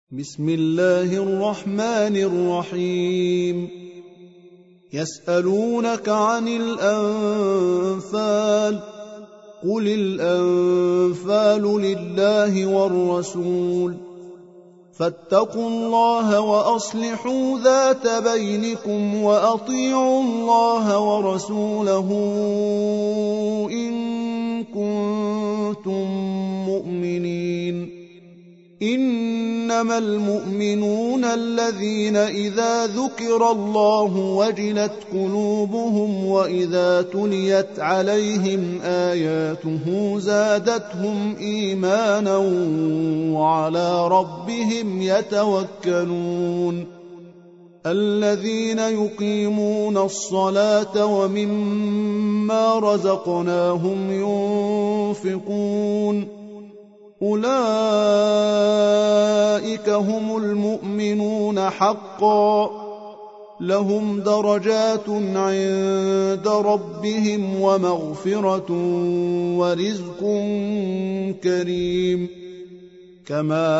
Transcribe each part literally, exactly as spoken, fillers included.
بسم الله الرحمن الرحيم يسألونك عن الأنفال قل الأنفال لله والرسول فاتقوا الله وأصلحوا ذات بينكم وأطيعوا الله ورسوله إن كنتم مؤمنين إنما المؤمنون الذين إذا ذكر الله وجلت قلوبهم وإذا تليت عليهم آياته زادتهم إيمانا وعلى ربهم يتوكلون الذين يقيمون الصلاة ومما رزقناهم ينفقون أولئك هم المؤمنون حقا لهم درجات عند ربهم ومغفرة ورزق كريم كما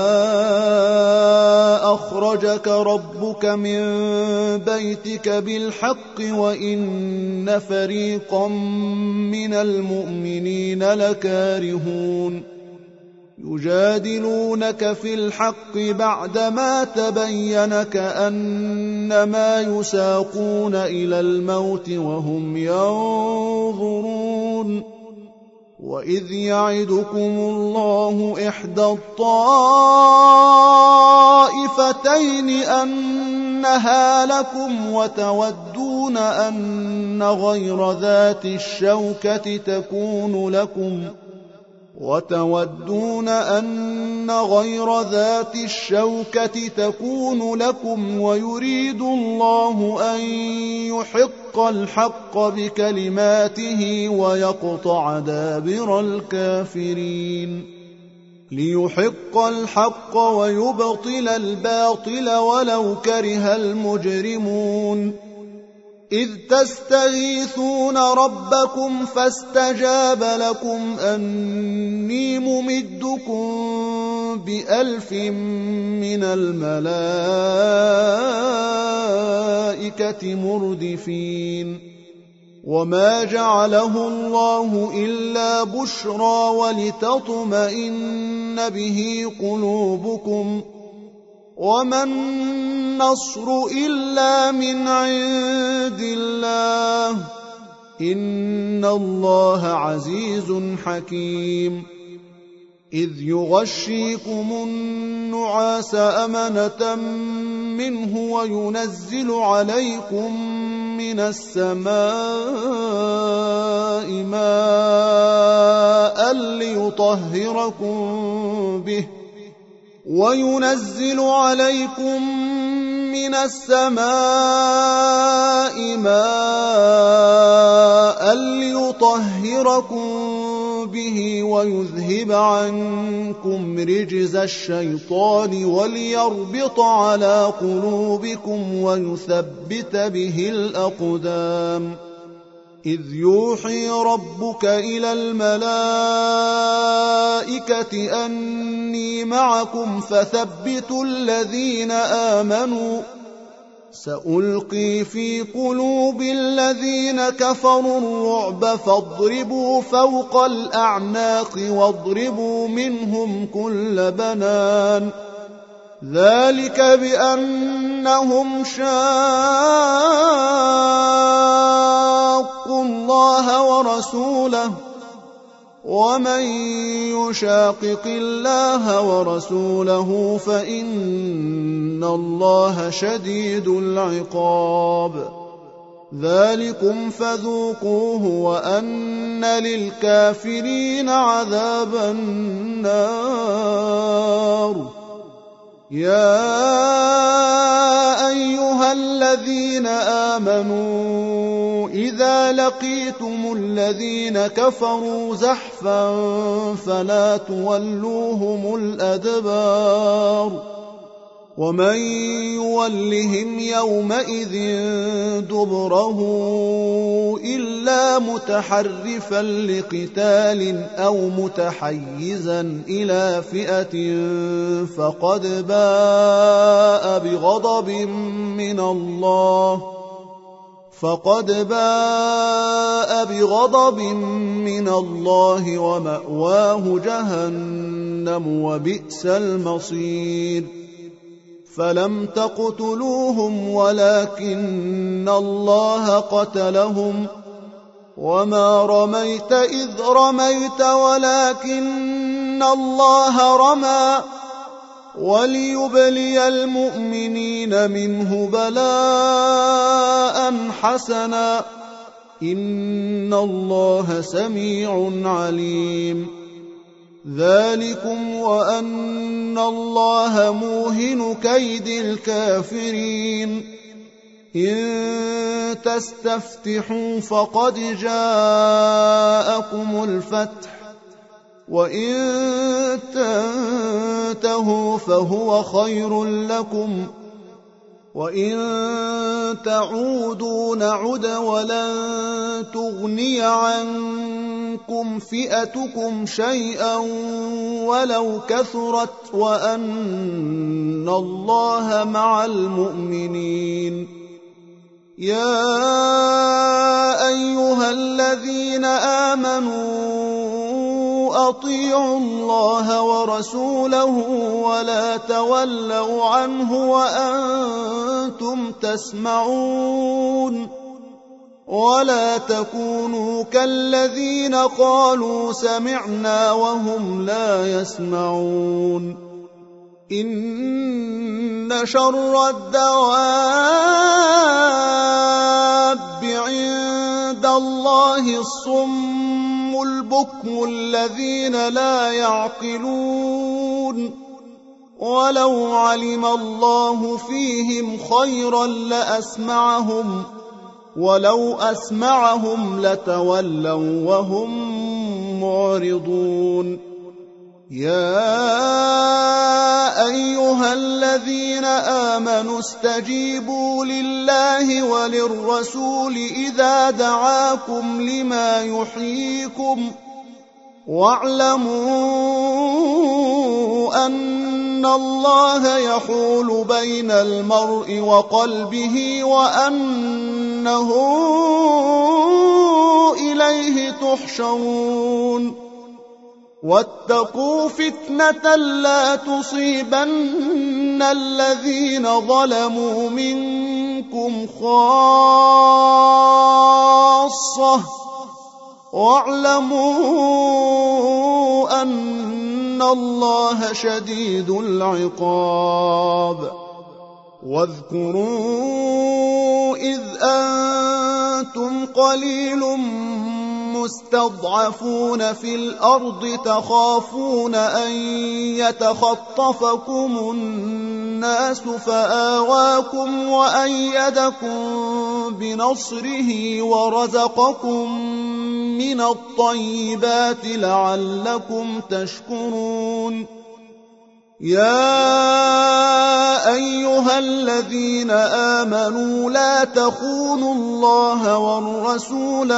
أخرجك ربك من بيتك بالحق وإن فريقا من المؤمنين لكارهون يجادلونك في الحق بعدما تبين كأنما يساقون إلى الموت وهم ينظرون وإذ يعدكم الله إحدى الطائفتين أنها لكم وتودون أن غير ذات الشوكة تكون لكم وتودون أن غير ذات الشوكة تكون لكم ويريد الله أن يحق الحق بكلماته ويقطع دابر الكافرين ليحق الحق ويبطل الباطل ولو كره المجرمون إذ تستغيثون ربكم فاستجاب لكم أني ممدكم بألف من الملائكة مردفين وما جعله الله إلا بشرى ولتطمئن به قلوبكم وما النصر إلا من عند الله إن الله عزيز حكيم إذ يغشيكم النعاس أمنة منه وينزل عليكم من السماء ماء ليطهركم به وينزل عليكم من السماء ماء ليطهركم به ويذهب عنكم رجز الشيطان وليربط على قلوبكم ويثبت به الأقدام إذ يوحي ربك إلى الملائكة أني معكم فثبتوا الذين آمنوا سألقي في قلوب الذين كفروا الرعب فاضربوا فوق الأعناق واضربوا منهم كل بنان ذلك بأنهم شاقوا الله ورسوله ومن يشاقق الله ورسوله فإن الله شديد العقاب ذلكم فذوقوه وأن للكافرين عذاب النار يا أيها الذين آمنوا إذا لقيتم الذين كفروا زحفا فلا تولوهم الأدبار ومن يولهم يومئذ دبره إلا متحرفا لقتال أو متحيزا إلى فئة فقد باء بغضب من الله فقد باء بغضب من الله ومأواه جهنم وبئس المصير فلم تقتلوهم ولكن الله قتلهم وما رميت إذ رميت ولكن الله رمى وليبلي المؤمنين منه بلاء حسنا إن الله سميع عليم ذلكم وأن الله موهن كيد الكافرين إن تستفتحوا فقد جاءكم الفتح وإن تنتهوا فهو خير لكم وإن تعودوا نعد ولن تغني عنكم فئتكم شيئا ولو كثرت وأن الله مع المؤمنين يا أيها الذين آمنوا أطيعوا الله ورسوله ولا تولوا عنه وأنتم تسمعون ولا تكونوا كالذين قالوا سمعنا وهم لا يسمعون إن شر الدواب عند الله الصم البكم الذين لا يعقلون ولو علم الله فيهم خيرا لأسمعهم ولو أسمعهم لتولوا وهم معرضون يا أيها الذين آمنوا استجيبوا لله وللرسول إذا دعاكم لما يحييكم واعلموا أن الله يحول بين المرء وقلبه وأنه إليه تحشرون واتقوا فتنة لا تصيبن الذين ظلموا منكم خاصة واعلموا أن الله شديد العقاب واذكروا إذ أنتم قليل مستضعفون في الأرض تخافون أن يتخطفكم الناس فآواكم وأيدكم بنصره ورزقكم من الطيبات لعلكم تشكرون يا أيها الذين آمنوا لا تخونوا الله والرسول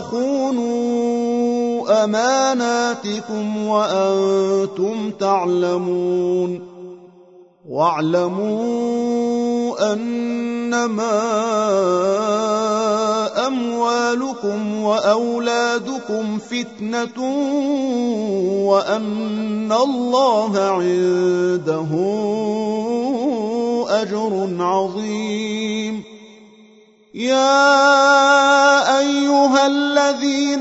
وتخونوا أماناتكم وأنتم تعلمون واعلموا أنما أموالكم وأولادكم فتنة وأن الله عنده أجر عظيم يا أيها الذين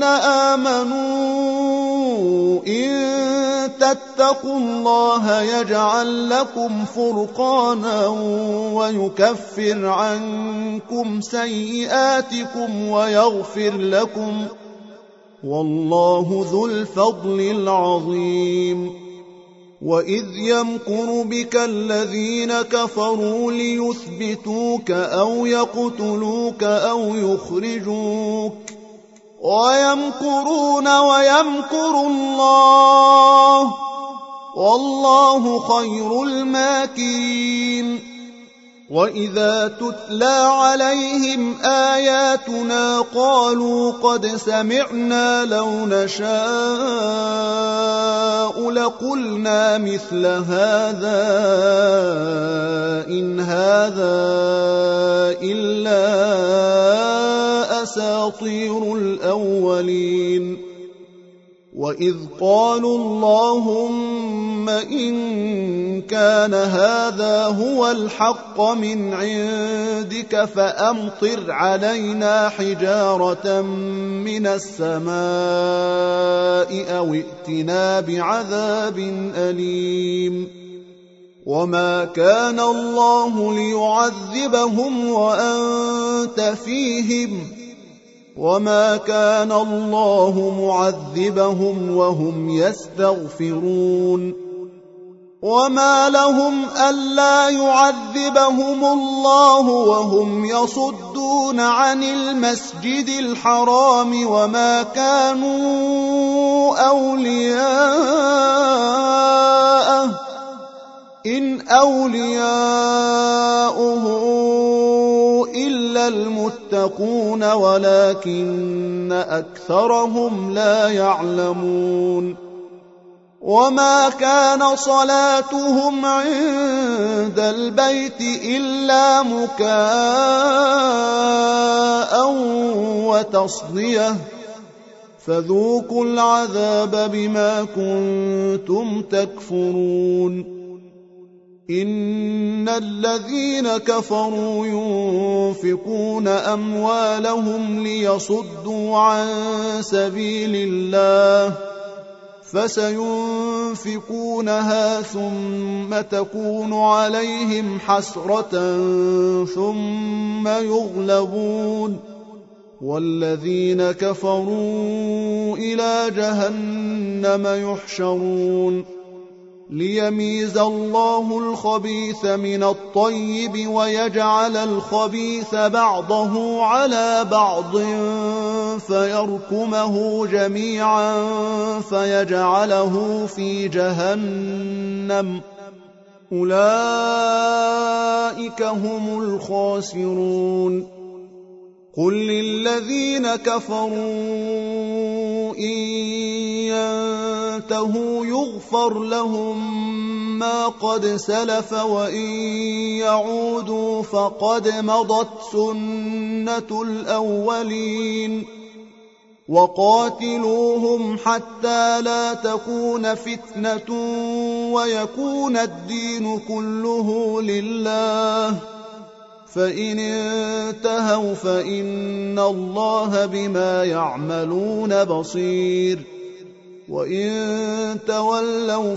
آمنوا إن تتقوا الله يجعل لكم فرقانا ويكفر عنكم سيئاتكم ويغفر لكم والله ذو الفضل العظيم وإذ يمكر بك الذين كفروا ليثبتوك أو يقتلوك أو يخرجوك ويمكرون ويمكر الله والله خير الماكرين. وإذا تتلى عليهم آياتنا قالوا قد سمعنا لو نشاء لقلنا مثل هذا إن هذا إلا أساطير الأولين. وإذ قالوا اللهم إن كان هذا هو الحق من عندك فأمطر علينا حجارة من السماء أو ائتنا بعذاب أليم. وما كان الله ليعذبهم وأنت فيهم وما كان الله معذبهم وهم يستغفرون. وما لهم ألا يعذبهم الله وهم يصدون عن المسجد الحرام وما كانوا أولياءه إن أولياؤه إلا المتقون ولكن أكثرهم لا يعلمون. وما كان صلاتهم عند البيت إلا مكاء وتصدية فذوقوا العذاب بما كنتم تكفرون. إن الذين كفروا ينفقون أموالهم ليصدوا عن سبيل الله فسينفقونها ثم تكون عليهم حسرة ثم يغلبون والذين كفروا إلى جهنم يحشرون. ليميز الله الخبيث من الطيب ويجعل الخبيث بعضه على بعض فيركمه جميعا فيجعله في جهنم أولئك هم الخاسرون. قل للذين كفروا إن ينتهوا يغفر لهم ما قد سلف وإن يعودوا فقد مضت سنة الأولين. وقاتلوهم حتى لا تكون فتنة ويكون الدين كله لله فإن انتهوا فإن الله بما يعملون بصير. وإن تولوا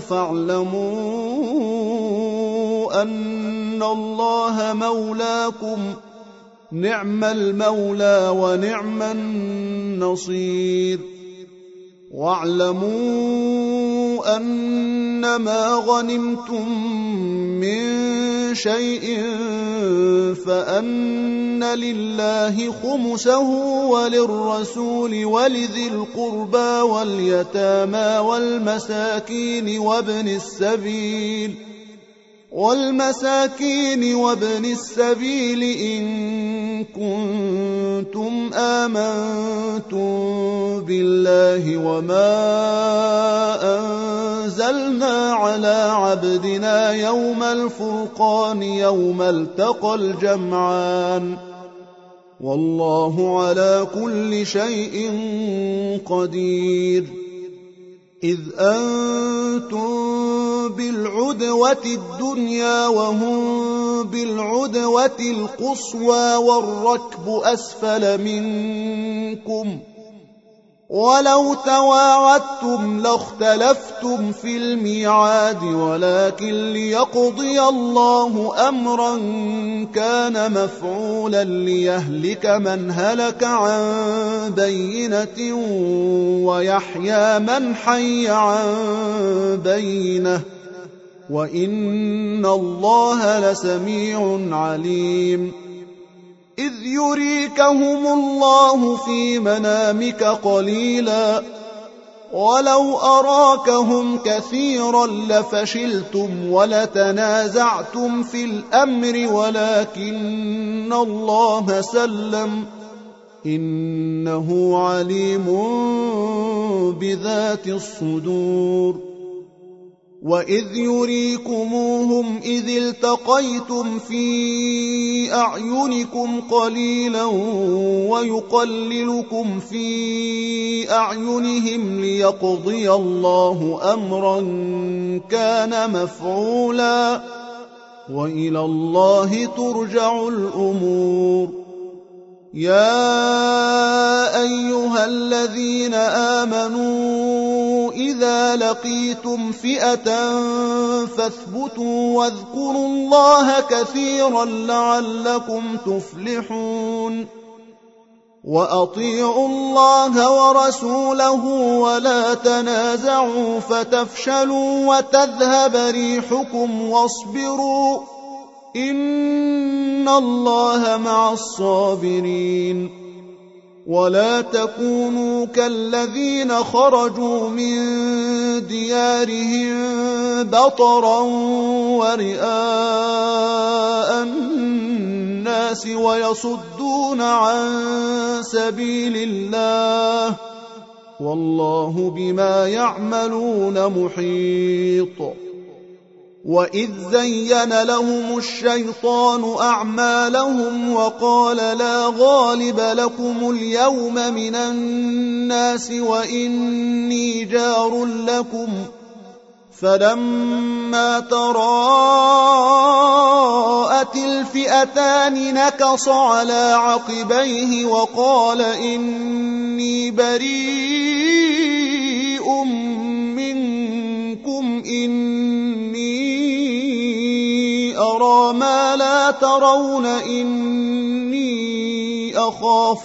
فاعلموا أن الله مولاكم نعم المولى ونعم النصير. واعلموا أنما غنمتم من شيء فأن لله خمسه وللرسول ولذي القربى واليتامى والمساكين وابن السبيل والمساكين وابن السبيل إن كنتم آمنتم بالله وما أنزلنا على عبدنا يوم الفرقان يوم التقى الجمعان والله على كل شيء قدير. إذ أنتم بالعدوة الدنيا وهم بالعدوة القصوى والركب أسفل منكم ولو تواعدتم لاختلفتم في الميعاد ولكن ليقضي الله أمرا كان مفعولا ليهلك من هلك عن بينة ويحيى من حي عن بينة وإن الله لسميع عليم. إذ يريكهم الله في منامك قليلا ولو أراكهم كثيرا لفشلتم ولتنازعتم في الأمر ولكن الله سلم إنه عليم بذات الصدور وإذ يريكموهم إذ التقيتم في أعينكم قليلا ويقللكم في أعينهم ليقضي الله أمرا كان مفعولا وإلى الله ترجع الأمور يا أيها الذين آمنوا إذا لقيتم فئة فاثبتوا واذكروا الله كثيرا لعلكم تفلحون وأطيعوا الله ورسوله ولا تنازعوا فتفشلوا وتذهب ريحكم واصبروا إن الله مع الصابرين ولا تكونوا كالذين خرجوا من ديارهم بطرا ورئاء الناس ويصدون عن سبيل الله والله بما يعملون محيط وإذ زين لهم الشيطان أعمالهم وقال لا غالب لكم اليوم من الناس وإني جار لكم فلما تراءت الفئتان نكص على عقبيه وقال إني بريء منكم إني أرى ما لا ترون إني أخاف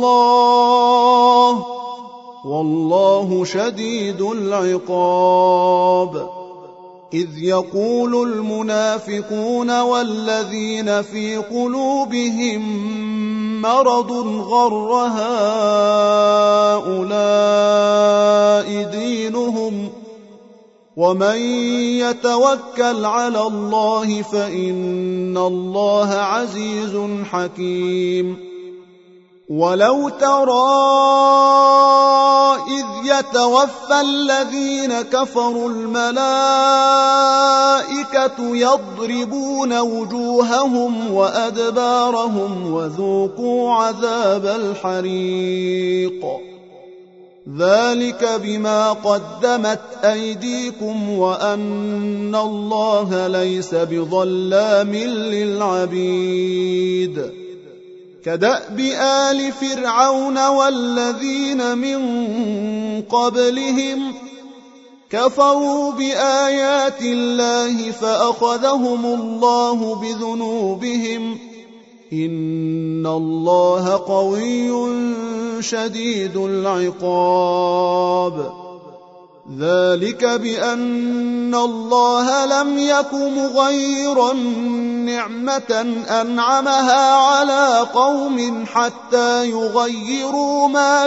الله والله شديد العقاب إذ يقول المنافقون والذين في قلوبهم مرض غر هؤلاء دينهم ومن يتوكل على الله فإن الله عزيز حكيم ولو ترى إذ يتوفى الذين كفروا الملائكة يضربون وجوههم وأدبارهم وذوقوا عذاب الحريق ذلك بما قدمت أيديكم وأن الله ليس بظلام للعبيد كدأب آل فرعون والذين من قبلهم كفروا بآيات الله فأخذهم الله بذنوبهم إن الله قوي شديد العقاب ذلك بأن الله لم يك مغيرا نعمة أنعمها على قوم حتى يغيروا ما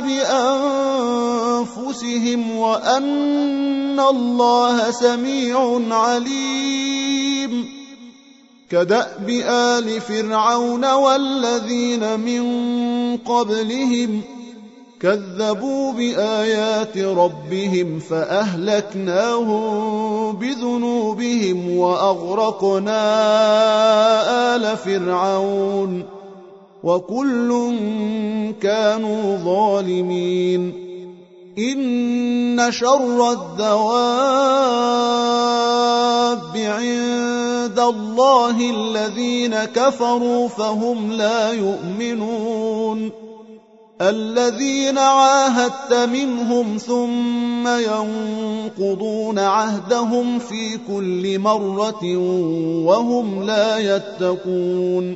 بأنفسهم وأن الله سميع عليم كدأب آل فرعون والذين من قبلهم كذبوا بآيات ربهم فأهلكناهم بذنوبهم وأغرقنا آل فرعون وكل كانوا ظالمين إن شر الدواب عند الله الذين كفروا فهم لا يؤمنون الذين عاهدت منهم ثم ينقضون عهدهم في كل مرة وهم لا يتقون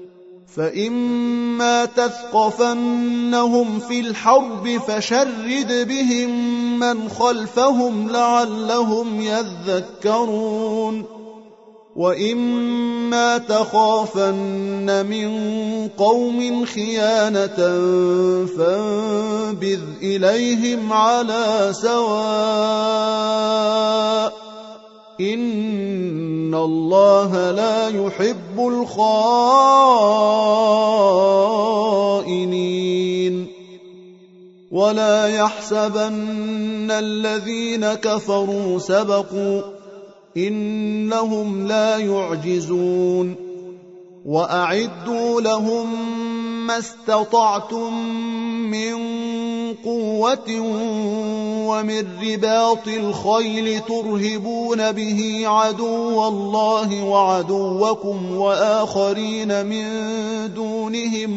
فإما تثقفنهم في الحرب فشرد بهم من خلفهم لعلهم يذكرون وإما تخافن من قوم خيانة فانبذ إليهم على سواء إن الله لا يحب الخائنين ولا يحسبن الذين كفروا سبقوا إنهم لا يعجزون وأعدوا لهم ما استطعتم من قوة ومن رباط الخيل ترهبون به عدو الله وعدوكم وآخرين من دونهم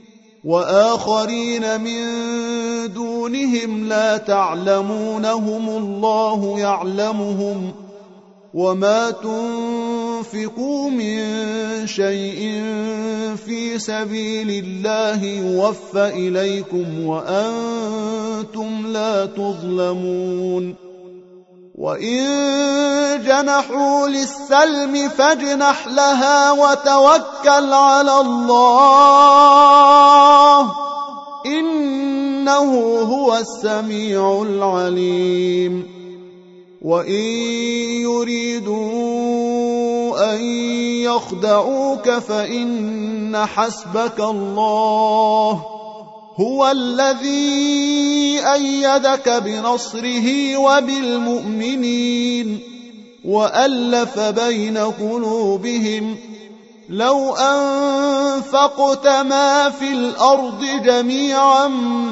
وآخرين من دونهم لا تعلمونهم الله يعلمهم وما تنفقوا من شيء في سبيل الله يوفى إليكم وأنتم لا تظلمون وإن جنحوا للسلم فاجنح لها وتوكل على الله إنه هو السميع العليم وإن يريدوا أن يخدعوك فإن حسبك الله هو الذي أيدك بنصره وبالمؤمنين وألف بين قلوبهم لو أنفقت ما في الأرض جميعا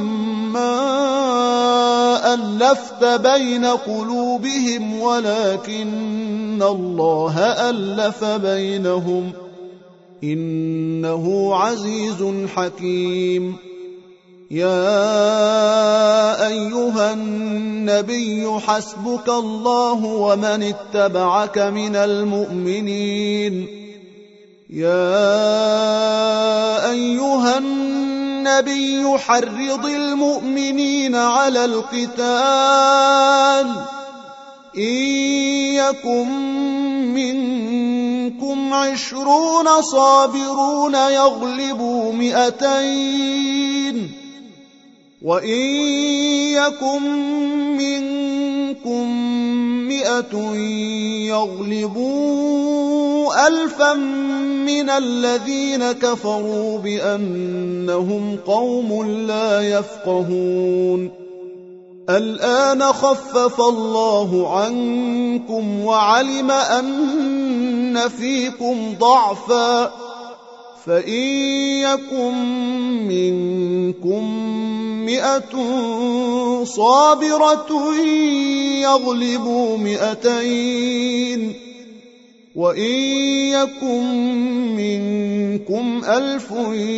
ما ألفت بين قلوبهم ولكن الله ألف بينهم إنه عزيز حكيم يا أيها النبي حسبك الله ومن اتبعك من المؤمنين يا أيها النبي حرض المؤمنين على القتال إن يكن منكم عشرون صابرون يغلبوا مئتين وإن يكن منكم مئة يغلبوا ألفا من الذين كفروا بأنهم قوم لا يفقهون الآن خفف الله عنكم وعلم أن فيكم ضعفا فإن يكن منكم مئة صابرة يغلبوا مئتين وإن يكن منكم ألف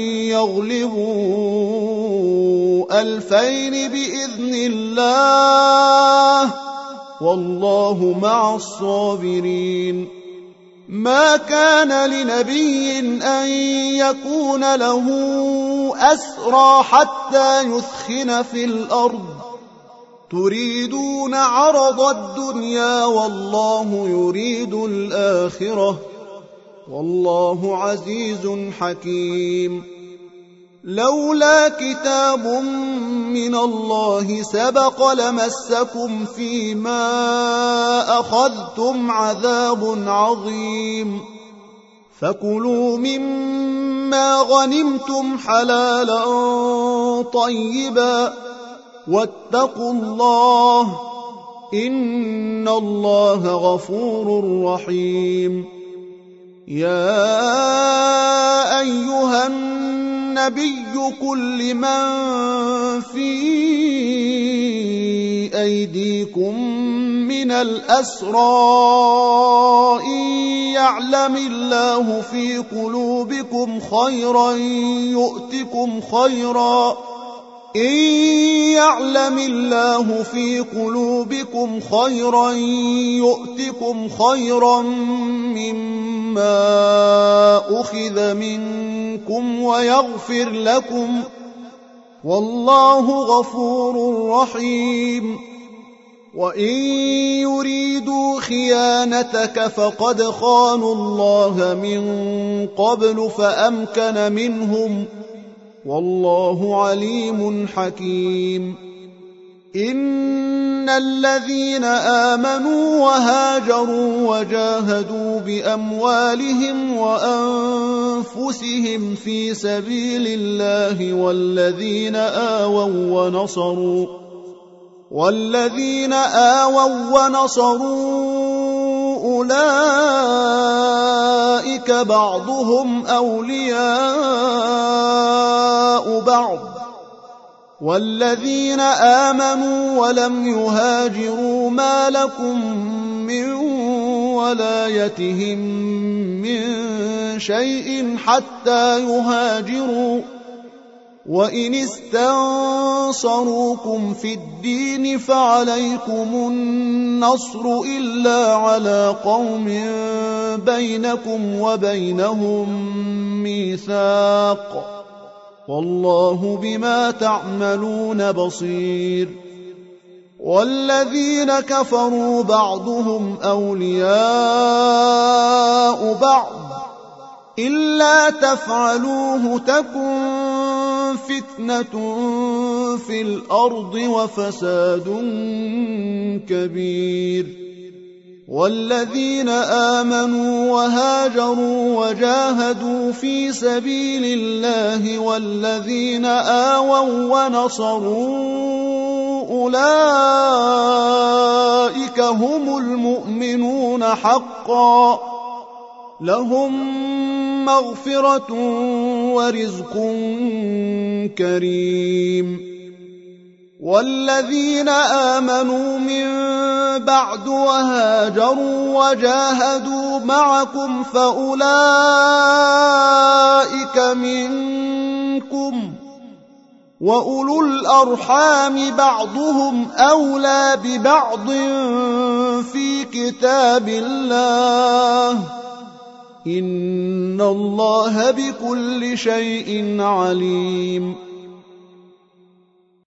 يغلبوا ألفين بإذن الله والله مع الصابرين ما كان لنبي أن يكون له أسرى حتى يثخن في الأرض تريدون عرض الدنيا والله يريد الآخرة والله عزيز حكيم لولا كتاب من الله سبق لمسكم فيما أخذتم عذاب عظيم فكلوا مما غنمتم حلالا طيبا واتقوا الله إن الله غفور رحيم يا أيها النبي قل لمن في أيديكم من الأسرى إن يعلم الله في قلوبكم خيرا يؤتكم خيرا إن يعلم الله في قلوبكم خيرا يؤتكم خيرا مما أخذ منكم ويغفر لكم والله غفور رحيم وإن يريدوا خيانتك فقد خانوا الله من قبل فأمكن منهم والله عليم حكيم إن الذين آمنوا وهاجروا وجاهدوا بأموالهم وأنفسهم في سبيل الله والذين آووا ونصروا والذين آووا ونصروا أولئك بعضهم أولياء بعض والذين آمنوا ولم يهاجروا ما لكم من ولايتهم من شيء حتى يهاجروا وإن استنصروكم في الدين فعليكم النصر إلا على قوم بينكم وبينهم ميثاق والله بما تعملون بصير والذين كفروا بعضهم أولياء بعض إلا تفعلوه تكن فتنة في الأرض وفساد كبير والذين آمنوا وهاجروا وجاهدوا في سبيل الله والذين آووا ونصروا أولئك هم المؤمنون حقا لهم مغفرة ورزق كريم والذين آمنوا من بعد وهاجروا وجاهدوا معكم فأولئك منكم وأولو الأرحام بعضهم أولى ببعض في كتاب الله إن الله بكل شيء عليم